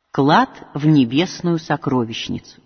Клад в небесную сокровищницу.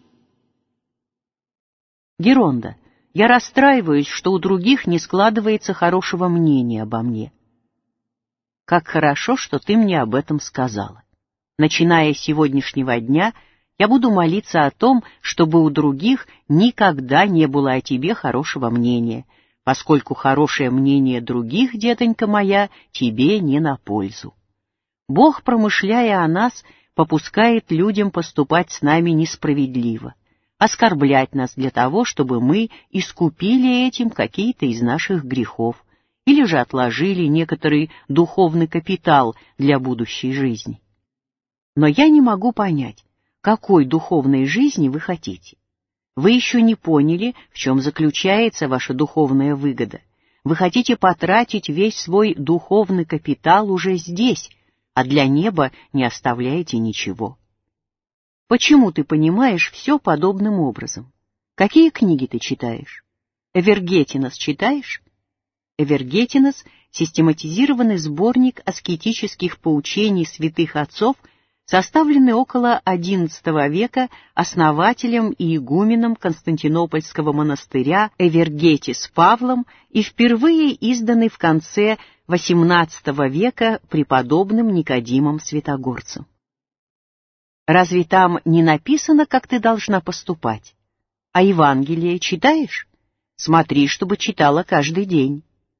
Геронда, я расстраиваюсь, что у других не складывается хорошего мнения обо мне. Как хорошо, что ты мне об этом сказала. Начиная с сегодняшнего дня, я буду молиться о том, чтобы у других никогда не было о тебе хорошего мнения, поскольку хорошее мнение других, детонька моя, тебе не на пользу. Бог, промышляя о нас, попускает людям поступать с нами несправедливо, оскорблять нас для того, чтобы мы искупили этим какие-то из наших грехов или же отложили некоторый духовный капитал для будущей жизни. Но я не могу понять, какой духовной жизни вы хотите. Вы еще не поняли, в чем заключается ваша духовная выгода. Вы хотите потратить весь свой духовный капитал уже здесь, а для неба не оставляете ничего. Почему ты понимаешь все подобным образом? Какие книги ты читаешь? Эвергетинос читаешь? Эвергетинос — систематизированный сборник аскетических поучений святых отцов, составленный около XI века основателем и игуменом Константинопольского монастыря Эвергетис Павлом и впервые изданный в конце XVIII века преподобным Никодимом Святогорцем. Разве там не написано, как ты должна поступать? А Евангелие читаешь? Смотри, чтобы читала каждый день.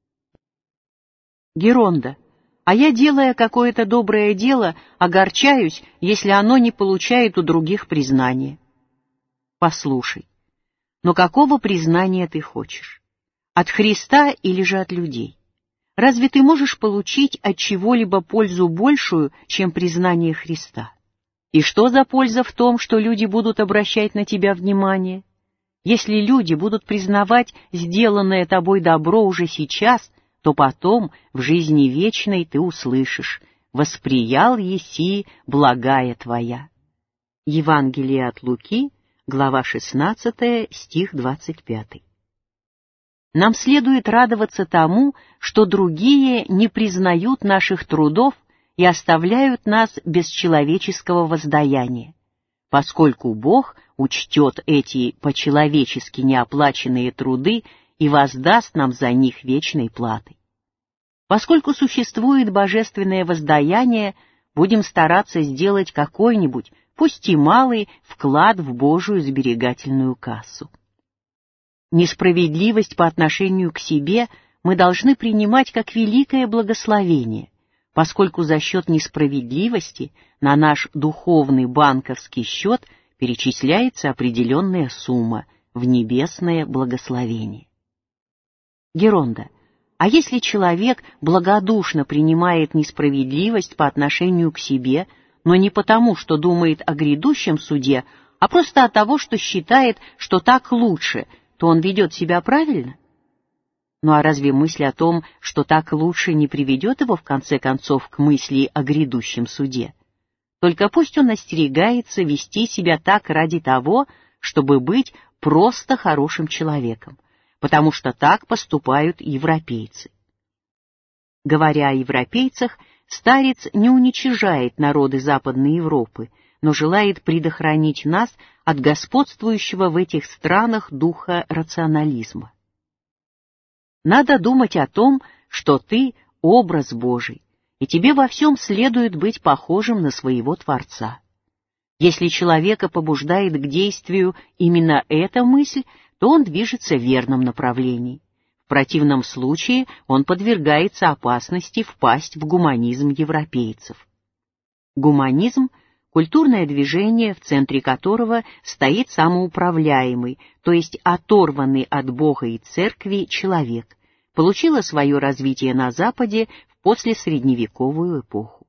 Геронда, а я, делая какое-то доброе дело, огорчаюсь, если оно не получает у других признания. Послушай, но какого признания ты хочешь? От Христа или же от людей? Разве ты можешь получить от чего-либо пользу большую, чем признание Христа? И что за польза в том, что люди будут обращать на тебя внимание? Если люди будут признавать сделанное тобой добро уже сейчас, то потом в жизни вечной ты услышишь: «Восприял еси благая твоя». Евангелие от Луки, глава 16, стих 25. Нам следует радоваться тому, что другие не признают наших трудов и оставляют нас без человеческого воздаяния, поскольку Бог учтет эти по-человечески неоплаченные труды и воздаст нам за них вечной платой. Поскольку существует божественное воздаяние, будем стараться сделать какой-нибудь, пусть и малый, вклад в Божию сберегательную кассу. Несправедливость по отношению к себе мы должны принимать как великое благословение, поскольку за счет несправедливости на наш духовный банковский счет перечисляется определенная сумма в небесное благословение. Геронда, а если человек благодушно принимает несправедливость по отношению к себе, но не потому, что думает о грядущем суде, а просто от того, что считает, что так лучше, то он ведет себя правильно? Ну а разве мысль о том, что так лучше, не приведет его в конце концов к мысли о грядущем суде? Только пусть он остерегается вести себя так ради того, чтобы быть просто хорошим человеком, потому что так поступают европейцы. Говоря о европейцах, старец не уничижает народы Западной Европы, но желает предохранить нас от господствующего в этих странах духа рационализма. Надо думать о том, что ты — образ Божий, и тебе во всем следует быть похожим на своего Творца. Если человека побуждает к действию именно эта мысль, то он движется в верном направлении. В противном случае он подвергается опасности впасть в гуманизм европейцев. Гуманизм — культурное движение, в центре которого стоит самоуправляемый, то есть оторванный от Бога и Церкви человек, получило свое развитие на Западе в послесредневековую эпоху.